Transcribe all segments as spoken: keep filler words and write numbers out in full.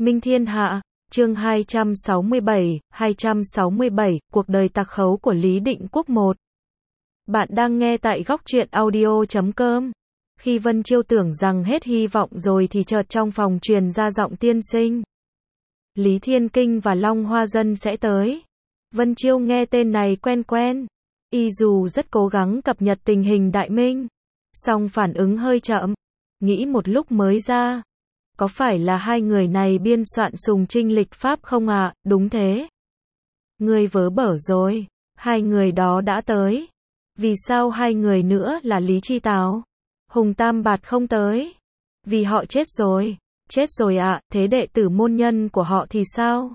Minh Thiên Hạ, chương hai trăm sáu mươi bảy, hai trăm sáu mươi bảy, cuộc đời tặc khấu của Lý Định Quốc một. Bạn đang nghe tại góc truyện audio chấm com. Khi Vân Chiêu tưởng rằng hết hy vọng rồi thì chợt trong phòng truyền ra giọng tiên sinh. Lý Thiên Kinh và Long Hoa Dân sẽ tới. Vân Chiêu nghe tên này quen quen. Y dù rất cố gắng cập nhật tình hình Đại Minh, song phản ứng hơi chậm. Nghĩ một lúc mới ra. Có phải là hai người này biên soạn sùng trinh lịch pháp không ạ? À? Đúng thế. Ngươi vớ bở rồi. Hai người đó đã tới. Vì sao hai người nữa là Lý Chi Tào, Hùng Tam Bạt không tới? Vì họ chết rồi. Chết rồi ạ, à, thế đệ tử môn nhân của họ thì sao?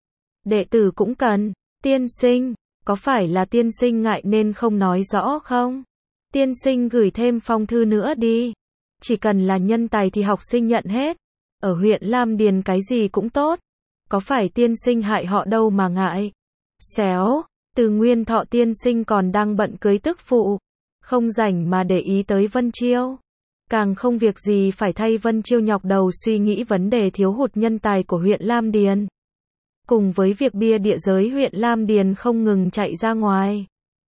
Đệ tử cũng cần. Tiên sinh, có phải là tiên sinh ngại nên không nói rõ không? Tiên sinh gửi thêm phong thư nữa đi. Chỉ cần là nhân tài thì học sinh nhận hết. Ở huyện Lam Điền cái gì cũng tốt. Có phải tiên sinh hại họ đâu mà ngại. Xéo, từ Nguyên Thọ tiên sinh còn đang bận cưới tức phụ. Không rảnh mà để ý tới Vân Chiêu. Càng không việc gì phải thay Vân Chiêu nhọc đầu suy nghĩ vấn đề thiếu hụt nhân tài của huyện Lam Điền. Cùng với việc bia địa giới huyện Lam Điền không ngừng chạy ra ngoài.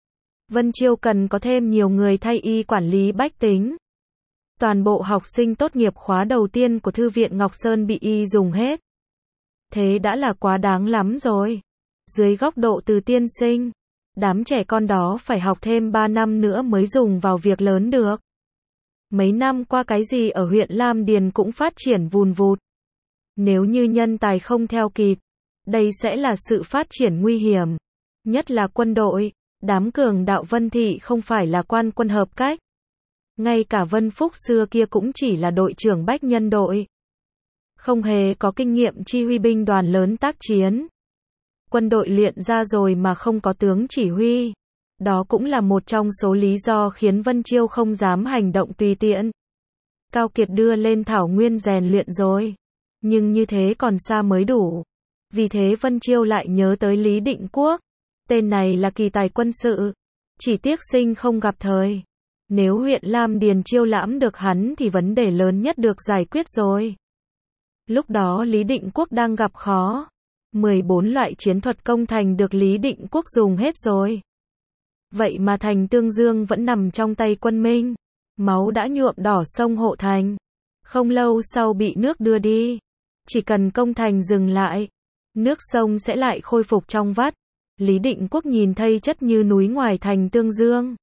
Vân Chiêu cần có thêm nhiều người thay y quản lý bách tính. Toàn bộ học sinh tốt nghiệp khóa đầu tiên của Thư viện Ngọc Sơn bị y dùng hết. Thế đã là quá đáng lắm rồi. Dưới góc độ từ tiên sinh, đám trẻ con đó phải học thêm ba năm nữa mới dùng vào việc lớn được. Mấy năm qua cái gì ở huyện Lam Điền cũng phát triển vùn vụt. Nếu như nhân tài không theo kịp, đây sẽ là sự phát triển nguy hiểm. Nhất là quân đội, đám cường đạo Vân Thị không phải là quan quân hợp cách. Ngay cả Vân Phúc xưa kia cũng chỉ là đội trưởng bách nhân đội. Không hề có kinh nghiệm chi huy binh đoàn lớn tác chiến. Quân đội luyện ra rồi mà không có tướng chỉ huy. Đó cũng là một trong số lý do khiến Vân Chiêu không dám hành động tùy tiện. Cao Kiệt đưa lên thảo nguyên rèn luyện rồi. Nhưng như thế còn xa mới đủ. Vì thế Vân Chiêu lại nhớ tới Lý Định Quốc. Tên này là kỳ tài quân sự. Chỉ tiếc sinh không gặp thời. Nếu huyện Lam Điền chiêu lãm được hắn thì vấn đề lớn nhất được giải quyết rồi. Lúc đó Lý Định Quốc đang gặp khó. mười bốn loại chiến thuật công thành được Lý Định Quốc dùng hết rồi. Vậy mà thành Tương Dương vẫn nằm trong tay quân Minh. Máu đã nhuộm đỏ sông Hộ Thành. Không lâu sau bị nước đưa đi. Chỉ cần công thành dừng lại, nước sông sẽ lại khôi phục trong vắt. Lý Định Quốc nhìn thấy chất như núi ngoài thành Tương Dương.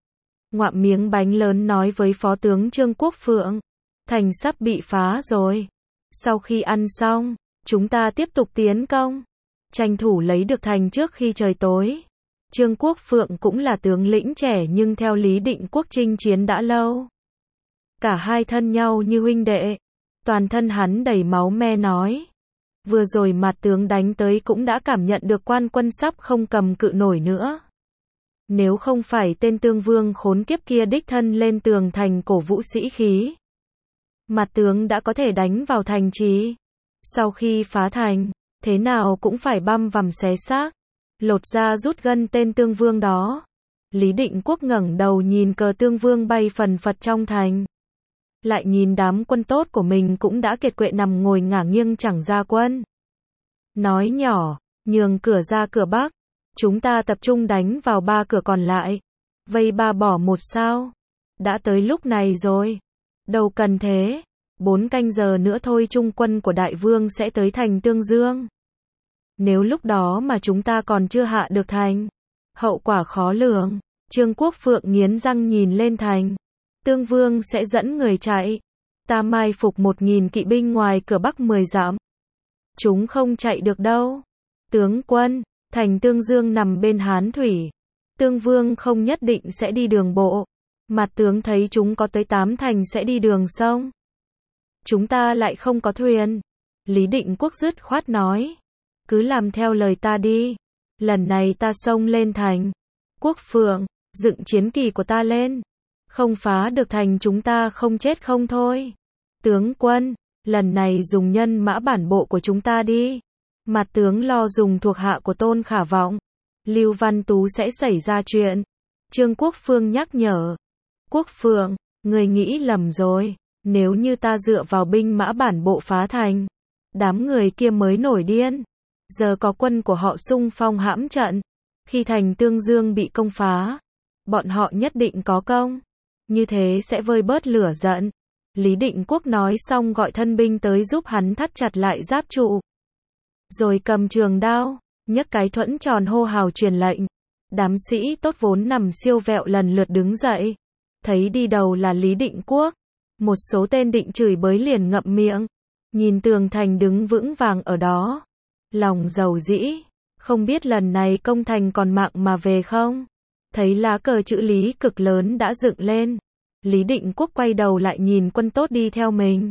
Ngoạm miếng bánh lớn nói với phó tướng Trương Quốc Phượng. Thành sắp bị phá rồi. Sau khi ăn xong, chúng ta tiếp tục tiến công. Tranh thủ lấy được thành trước khi trời tối. Trương Quốc Phượng cũng là tướng lĩnh trẻ nhưng theo Lý Định Quốc chinh chiến đã lâu. Cả hai thân nhau như huynh đệ. Toàn thân hắn đầy máu me nói. Vừa rồi mặt tướng đánh tới cũng đã cảm nhận được quan quân sắp không cầm cự nổi nữa. Nếu không phải tên Tương Vương khốn kiếp kia đích thân lên tường thành cổ vũ sĩ khí, mặt tướng đã có thể đánh vào thành trì. Sau khi phá thành, thế nào cũng phải băm vằm xé xác, lột da rút gân tên Tương Vương đó. Lý Định Quốc ngẩng đầu nhìn cờ Tương Vương bay phần phật trong thành. Lại nhìn đám quân tốt của mình cũng đã kiệt quệ nằm ngồi ngả nghiêng chẳng ra quân. Nói nhỏ, nhường cửa ra cửa Bắc. Chúng ta tập trung đánh vào ba cửa còn lại. Vây ba bỏ một sao. Đã tới lúc này rồi. Đâu cần thế. Bốn canh giờ nữa thôi trung quân của đại vương sẽ tới thành Tương Dương. Nếu lúc đó mà chúng ta còn chưa hạ được thành, hậu quả khó lường. Trương Quốc Phượng nghiến răng nhìn lên thành. Tương Vương sẽ dẫn người chạy. Ta mai phục một nghìn kỵ binh ngoài cửa Bắc mười dặm. Chúng không chạy được đâu. Tướng quân, thành Tương Dương nằm bên Hán Thủy. Tương Vương không nhất định sẽ đi đường bộ. Mặt tướng thấy chúng có tới tám thành sẽ đi đường sông. Chúng ta lại không có thuyền. Lý Định Quốc dứt khoát nói. Cứ làm theo lời ta đi. Lần này ta xông lên thành. Quốc Phượng, dựng chiến kỳ của ta lên. Không phá được thành chúng ta không chết không thôi. Tướng quân, lần này dùng nhân mã bản bộ của chúng ta đi. Mặt tướng lo dùng thuộc hạ của Tôn Khả Vọng, Lưu Văn Tú sẽ xảy ra chuyện. Trương Quốc Phương nhắc nhở. Quốc Phượng, người nghĩ lầm rồi. Nếu như ta dựa vào binh mã bản bộ phá thành, đám người kia mới nổi điên. Giờ có quân của họ xung phong hãm trận. Khi thành Tương Dương bị công phá, bọn họ nhất định có công. Như thế sẽ vơi bớt lửa giận. Lý Định Quốc nói xong gọi thân binh tới giúp hắn thắt chặt lại giáp trụ. Rồi cầm trường đao, nhấc cái thuẫn tròn hô hào truyền lệnh. Đám sĩ tốt vốn nằm siêu vẹo lần lượt đứng dậy. Thấy đi đầu là Lý Định Quốc. Một số tên định chửi bới liền ngậm miệng. Nhìn tường thành đứng vững vàng ở đó. Lòng giàu dĩ. Không biết lần này công thành còn mạng mà về không? Thấy lá cờ chữ Lý cực lớn đã dựng lên. Lý Định Quốc quay đầu lại nhìn quân tốt đi theo mình.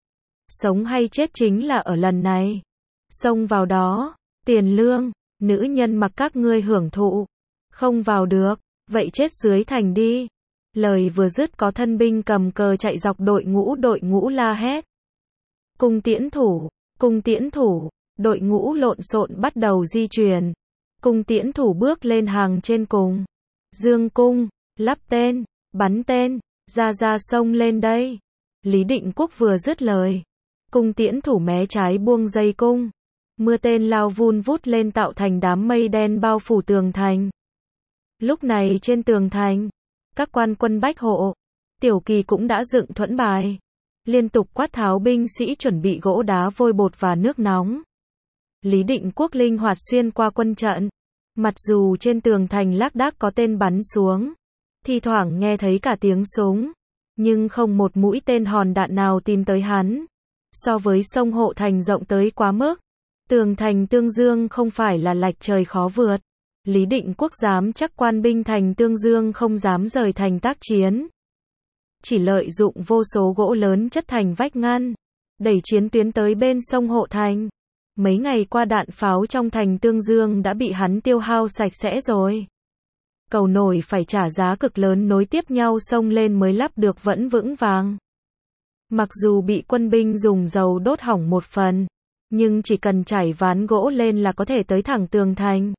Sống hay chết chính là ở lần này. Xông vào đó. Tiền lương. Nữ nhân mặc các ngươi hưởng thụ. Không vào được. Vậy chết dưới thành đi. Lời vừa dứt có thân binh cầm cờ chạy dọc đội ngũ đội ngũ la hét. Cung tiễn thủ. Cung tiễn thủ. Đội ngũ lộn xộn bắt đầu di chuyển. Cung tiễn thủ bước lên hàng trên cùng. Dương cung. Lắp tên. Bắn tên. Ra ra sông lên đây. Lý Định Quốc vừa dứt lời. Cung tiễn thủ mé trái buông dây cung. Mưa tên lao vun vút lên tạo thành đám mây đen bao phủ tường thành. Lúc này trên tường thành, các quan quân bách hộ, Tiểu Kỳ cũng đã dựng thuẫn bài. Liên tục quát tháo binh sĩ chuẩn bị gỗ đá vôi bột và nước nóng. Lý Định Quốc linh hoạt xuyên qua quân trận. Mặc dù trên tường thành lác đác có tên bắn xuống. Thi thoảng nghe thấy cả tiếng súng. Nhưng không một mũi tên hòn đạn nào tìm tới hắn. So với sông Hộ Thành rộng tới quá mức. Tường thành Tương Dương không phải là lạch trời khó vượt. Lý Định Quốc dám chắc quan binh thành Tương Dương không dám rời thành tác chiến. Chỉ lợi dụng vô số gỗ lớn chất thành vách ngăn. Đẩy chiến tuyến tới bên sông Hộ Thành. Mấy ngày qua đạn pháo trong thành Tương Dương đã bị hắn tiêu hao sạch sẽ rồi. Cầu nổi phải trả giá cực lớn nối tiếp nhau xông lên mới lắp được vẫn vững vàng. Mặc dù bị quân binh dùng dầu đốt hỏng một phần, nhưng chỉ cần trải ván gỗ lên là có thể tới thẳng tường thành.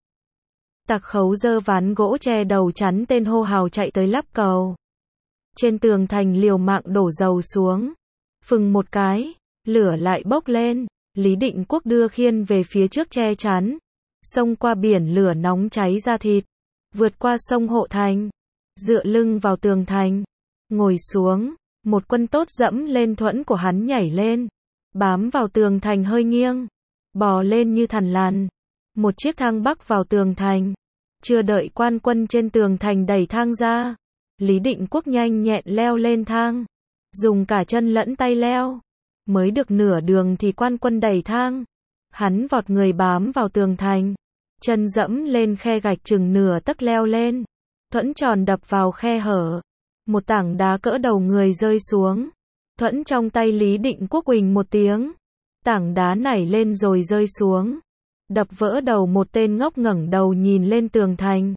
Tặc khấu giơ ván gỗ che đầu chắn tên hô hào chạy tới lắp cầu. Trên tường thành liều mạng đổ dầu xuống. Phừng một cái, lửa lại bốc lên. Lý Định Quốc đưa khiên về phía trước che chắn. Xông qua biển lửa nóng cháy ra thịt. Vượt qua sông Hộ Thành. Dựa lưng vào tường thành. Ngồi xuống. Một quân tốt dẫm lên thuẫn của hắn nhảy lên. Bám vào tường thành hơi nghiêng. Bò lên như thằn lằn. Một chiếc thang bắc vào tường thành. Chưa đợi quan quân trên tường thành đẩy thang ra. Lý Định Quốc nhanh nhẹn leo lên thang. Dùng cả chân lẫn tay leo. Mới được nửa đường thì quan quân đẩy thang. Hắn vọt người bám vào tường thành. Chân dẫm lên khe gạch chừng nửa tấc leo lên. Thuẫn tròn đập vào khe hở. Một tảng đá cỡ đầu người rơi xuống. Thuẫn trong tay Lý Định Quốc huỳnh một tiếng. Tảng đá nảy lên rồi rơi xuống. Đập vỡ đầu một tên ngốc ngẩng đầu nhìn lên tường thành.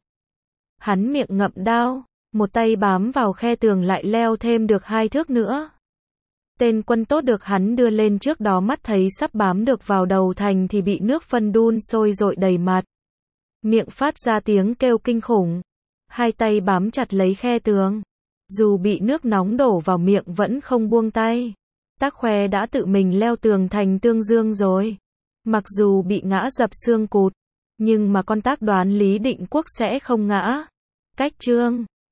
Hắn miệng ngậm đao. Một tay bám vào khe tường lại leo thêm được hai thước nữa. Tên quân tốt được hắn đưa lên trước đó mắt thấy sắp bám được vào đầu thành thì bị nước phân đun sôi dội đầy mặt. Miệng phát ra tiếng kêu kinh khủng. Hai tay bám chặt lấy khe tường. Dù bị nước nóng đổ vào miệng vẫn không buông tay. Tác khoe đã tự mình leo tường thành Tương Dương rồi. Mặc dù bị ngã dập xương cụt, nhưng mà con tác đoán Lý Định Quốc sẽ không ngã. Cách chương